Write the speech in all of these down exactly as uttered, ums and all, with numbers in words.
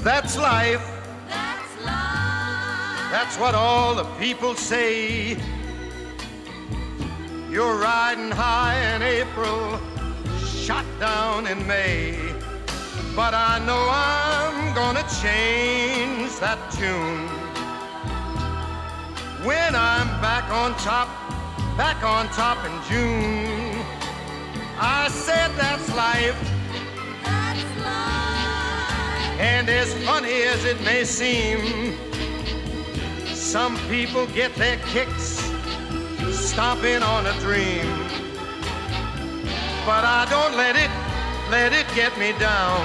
That's life. That's life. That's what all the people say. You're riding high in April, shot down in May. But I know I'm gonna change that tune when I'm back on top, back on top in June. I said that's life. That's life. And as funny as it may seem, some people get their kicks stomping on a dream. But I don't let it, let it get me down.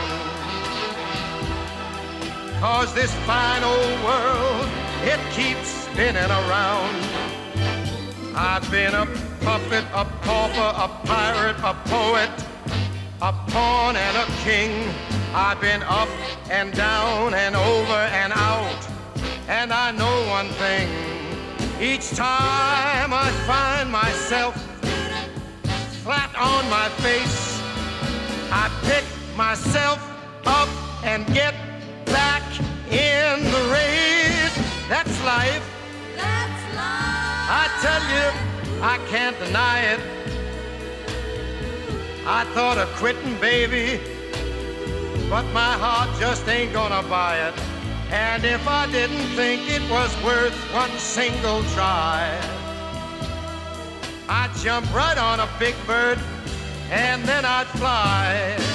'Cause this fine old world, it keeps spinning around. I've been a puppet, a pauper, a pirate, a poet, a pawn and a king. I've been up and down and over and out. And I know one thing, each time I find myself flat on my face, I pick myself up and get back in the race. That's life. That's life. I tell you, I can't deny it. I thought of quitting, baby, but my heart just ain't gonna buy it. And if I didn't think it was worth one single try, I'd jump right on a big bird and then I'd fly.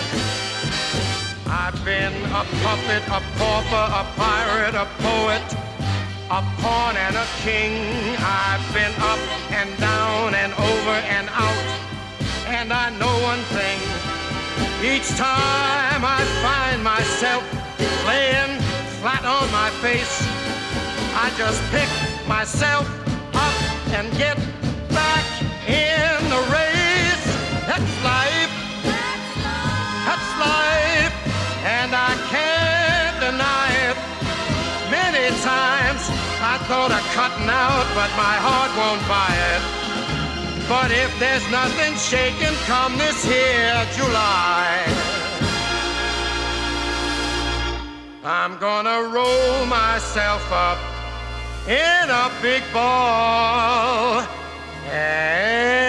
I've been a puppet, a pauper, a pirate, a poet, a pawn and a king. I've been up and down and over and out. And I know one thing, each time I find myself laying flat on my face, I just pick myself up and get back in the race. That's life. That's life. That's life. And I can't deny it. Many times I thought of cutting out, but my heart won't buy it. But if there's nothing shaking come this here July, I'm gonna roll myself up in a big ball and